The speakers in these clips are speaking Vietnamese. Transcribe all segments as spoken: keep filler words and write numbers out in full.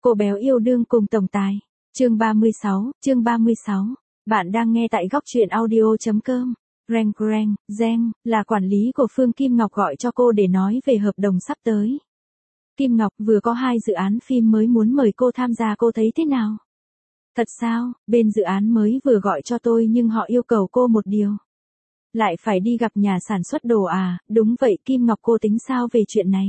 Cô béo yêu đương cùng tổng tài. Chương ba mươi sáu, chương ba mươi sáu. Bạn đang nghe tại góc truyện audio.com. Reng reng, Reng, là quản lý của Phương Kim Ngọc gọi cho cô để nói về hợp đồng sắp tới. Kim Ngọc vừa có hai dự án phim mới muốn mời cô tham gia, cô thấy thế nào? Thật sao, bên dự án mới vừa gọi cho tôi nhưng họ yêu cầu cô một điều. Lại phải đi gặp nhà sản xuất đồ à? Đúng vậy Kim Ngọc, cô tính sao về chuyện này?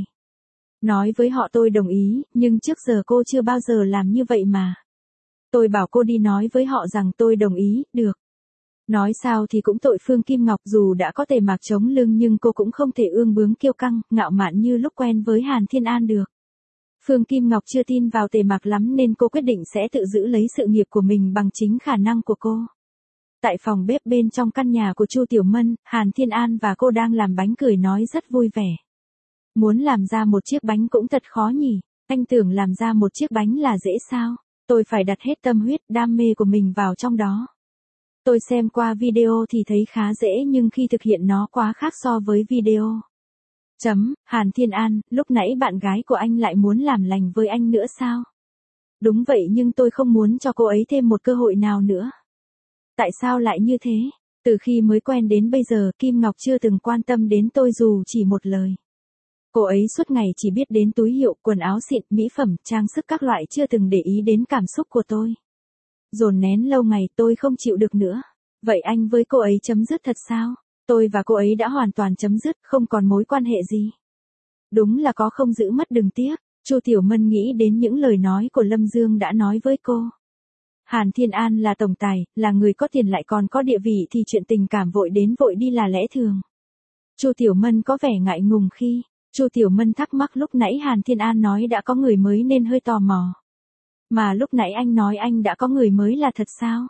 Nói với họ tôi đồng ý, nhưng trước giờ cô chưa bao giờ làm như vậy mà. Tôi bảo cô đi nói với họ rằng tôi đồng ý, được. Nói sao thì cũng tội Phương Kim Ngọc, dù đã có tề mạc chống lưng nhưng cô cũng không thể ương bướng kiêu căng, ngạo mạn như lúc quen với Hàn Thiên An được. Phương Kim Ngọc chưa tin vào tề mạc lắm nên cô quyết định sẽ tự giữ lấy sự nghiệp của mình bằng chính khả năng của cô. Tại phòng bếp bên trong căn nhà của Chu Tiểu Mân, Hàn Thiên An và cô đang làm bánh cười nói rất vui vẻ. Muốn làm ra một chiếc bánh cũng thật khó nhỉ, anh tưởng làm ra một chiếc bánh là dễ sao? Tôi phải đặt hết tâm huyết, đam mê của mình vào trong đó. Tôi xem qua video thì thấy khá dễ nhưng khi thực hiện nó quá khác so với video. Chấm, Hàn Thiên An, lúc nãy bạn gái của anh lại muốn làm lành với anh nữa sao? Đúng vậy nhưng tôi không muốn cho cô ấy thêm một cơ hội nào nữa. Tại sao lại như thế? Từ khi mới quen đến bây giờ, Kim Ngọc chưa từng quan tâm đến tôi dù chỉ một lời. Cô ấy suốt ngày chỉ biết đến túi hiệu, quần áo xịn, mỹ phẩm, trang sức các loại, chưa từng để ý đến cảm xúc của tôi. Dồn nén lâu ngày tôi không chịu được nữa. Vậy anh với cô ấy chấm dứt thật sao? Tôi và cô ấy đã hoàn toàn chấm dứt, không còn mối quan hệ gì. Đúng là có không giữ mất đừng tiếc. Chu Tiểu Mân nghĩ đến những lời nói của Lâm Dương đã nói với cô. Hàn Thiên An là tổng tài, là người có tiền lại còn có địa vị thì chuyện tình cảm vội đến vội đi là lẽ thường. Chu Tiểu Mân có vẻ ngại ngùng khi Chu Tiểu Mân thắc mắc lúc nãy Hàn Thiên An nói đã có người mới nên hơi tò mò. Mà lúc nãy anh nói anh đã có người mới là thật sao?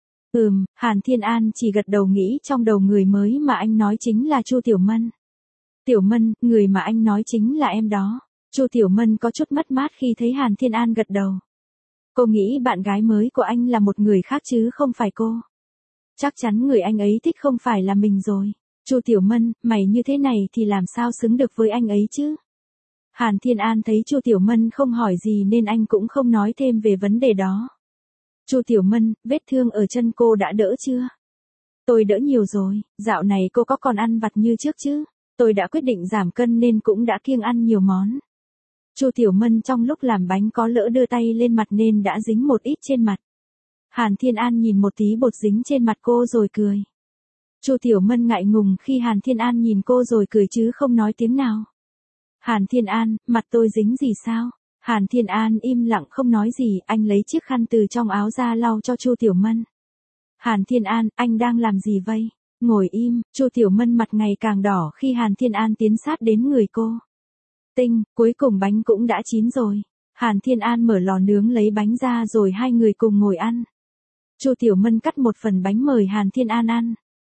Ừm, Hàn Thiên An chỉ gật đầu, nghĩ trong đầu người mới mà anh nói chính là Chu Tiểu Mân. Tiểu Mân, người mà anh nói chính là em đó. Chu Tiểu Mân có chút mất mát khi thấy Hàn Thiên An gật đầu. Cô nghĩ bạn gái mới của anh là một người khác chứ không phải cô. Chắc chắn người anh ấy thích không phải là mình rồi. Chu Tiểu Mân, mày như thế này thì làm sao xứng được với anh ấy chứ? Hàn Thiên An thấy Chu Tiểu Mân không hỏi gì nên anh cũng không nói thêm về vấn đề đó. Chu Tiểu Mân, vết thương ở chân cô đã đỡ chưa? Tôi đỡ nhiều rồi, dạo này cô có còn ăn vặt như trước chứ? Tôi đã quyết định giảm cân nên cũng đã kiêng ăn nhiều món. Chu Tiểu Mân trong lúc làm bánh có lỡ đưa tay lên mặt nên đã dính một ít trên mặt. Hàn Thiên An nhìn một tí bột dính trên mặt cô rồi cười. Chu Tiểu Mân ngại ngùng khi Hàn Thiên An nhìn cô rồi cười chứ không nói tiếng nào. Hàn Thiên An, mặt tôi dính gì sao? Hàn Thiên An im lặng không nói gì, anh lấy chiếc khăn từ trong áo ra lau cho Chu Tiểu Mân. Hàn Thiên An, anh đang làm gì vậy? Ngồi im. Chu Tiểu Mân mặt ngày càng đỏ khi Hàn Thiên An tiến sát đến người cô. Tinh, cuối cùng bánh cũng đã chín rồi. Hàn Thiên An mở lò nướng lấy bánh ra rồi hai người cùng ngồi ăn. Chu Tiểu Mân cắt một phần bánh mời Hàn Thiên An ăn.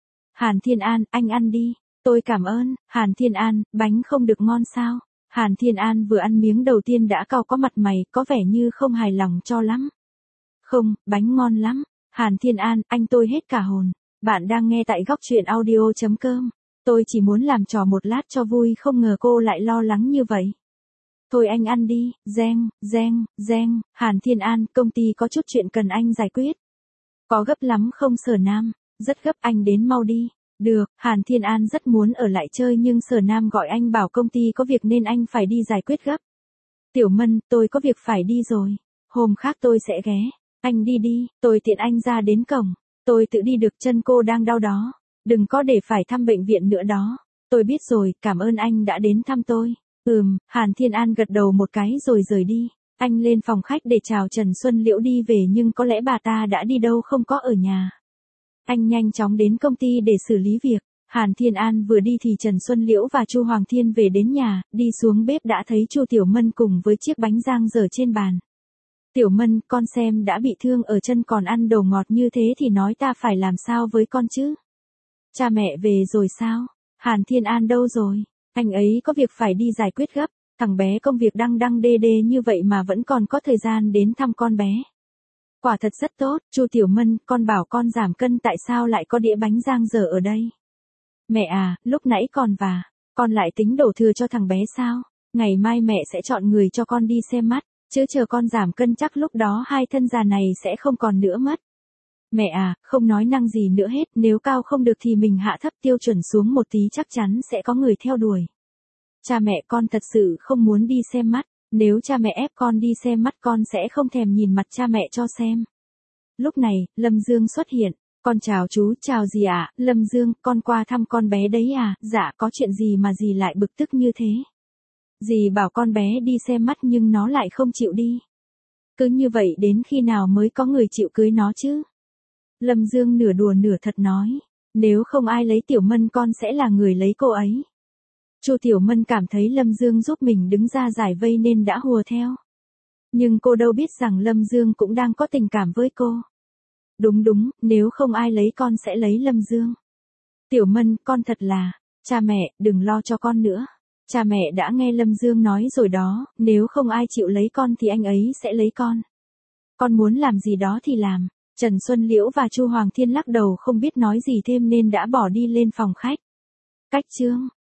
Hàn Thiên An, anh ăn đi. Tôi cảm ơn. Hàn Thiên An, bánh không được ngon sao? Hàn Thiên An vừa ăn miếng đầu tiên đã cau có mặt mày, có vẻ như không hài lòng cho lắm. Không, bánh ngon lắm. Hàn Thiên An, anh tôi hết cả hồn. Bạn đang nghe tại góc truyện audio.com. Tôi chỉ muốn làm trò một lát cho vui, không ngờ cô lại lo lắng như vậy. Thôi anh ăn đi. Reng, reng, reng. Hàn Thiên An, công ty có chút chuyện cần anh giải quyết. Có gấp lắm không Sở Nam? Rất gấp, anh đến mau đi. Được, Hàn Thiên An rất muốn ở lại chơi nhưng Sở Nam gọi anh bảo công ty có việc nên anh phải đi giải quyết gấp. Tiểu Mân, tôi có việc phải đi rồi. Hôm khác tôi sẽ ghé. Anh đi đi, tôi tiện anh ra đến cổng. Tôi tự đi được, chân cô đang đau đó. Đừng có để phải thăm bệnh viện nữa đó. Tôi biết rồi, cảm ơn anh đã đến thăm tôi. Ừm, Hàn Thiên An gật đầu một cái rồi rời đi. Anh lên phòng khách để chào Trần Xuân Liễu đi về nhưng có lẽ bà ta đã đi đâu không có ở nhà. Anh nhanh chóng đến công ty để xử lý việc. Hàn Thiên An vừa đi thì Trần Xuân Liễu và Chu Hoàng Thiên về đến nhà, đi xuống bếp đã thấy Chu Tiểu Mân cùng với chiếc bánh rang dở trên bàn. Tiểu Mân, con xem đã bị thương ở chân còn ăn đồ ngọt như thế thì nói ta phải làm sao với con chứ? Cha mẹ về rồi sao? Hàn Thiên An đâu rồi? Anh ấy có việc phải đi giải quyết gấp. Thằng bé công việc đăng đăng đê đê như vậy mà vẫn còn có thời gian đến thăm con bé. Quả thật rất tốt. Chu Tiểu Mân, con bảo con giảm cân tại sao lại có đĩa bánh rang dở ở đây? Mẹ à, lúc nãy con và con lại tính đổ thừa cho thằng bé sao? Ngày mai mẹ sẽ chọn người cho con đi xem mắt. Chứ chờ con giảm cân chắc lúc đó hai thân già này sẽ không còn nữa mất. Mẹ à, không nói năng gì nữa hết, nếu cao không được thì mình hạ thấp tiêu chuẩn xuống một tí chắc chắn sẽ có người theo đuổi. Cha mẹ con thật sự không muốn đi xem mắt, nếu cha mẹ ép con đi xem mắt con sẽ không thèm nhìn mặt cha mẹ cho xem. Lúc này, Lâm Dương xuất hiện, con chào chú, chào dì ạ, à? Lâm Dương, con qua thăm con bé đấy à, dạ có chuyện gì mà dì lại bực tức như thế. Dì bảo con bé đi xem mắt nhưng nó lại không chịu đi. Cứ như vậy đến khi nào mới có người chịu cưới nó chứ? Lâm Dương nửa đùa nửa thật nói, nếu không ai lấy Tiểu Mân con sẽ là người lấy cô ấy. Chu Tiểu Mân cảm thấy Lâm Dương giúp mình đứng ra giải vây nên đã hùa theo. Nhưng cô đâu biết rằng Lâm Dương cũng đang có tình cảm với cô. Đúng đúng, nếu không ai lấy con sẽ lấy Lâm Dương. Tiểu Mân, con thật là, cha mẹ, đừng lo cho con nữa. Cha mẹ đã nghe Lâm Dương nói rồi đó, nếu không ai chịu lấy con thì anh ấy sẽ lấy con. Con muốn làm gì đó thì làm. Trần Xuân Liễu và Chu Hoàng Thiên lắc đầu không biết nói gì thêm nên đã bỏ đi lên phòng khách. Cách chương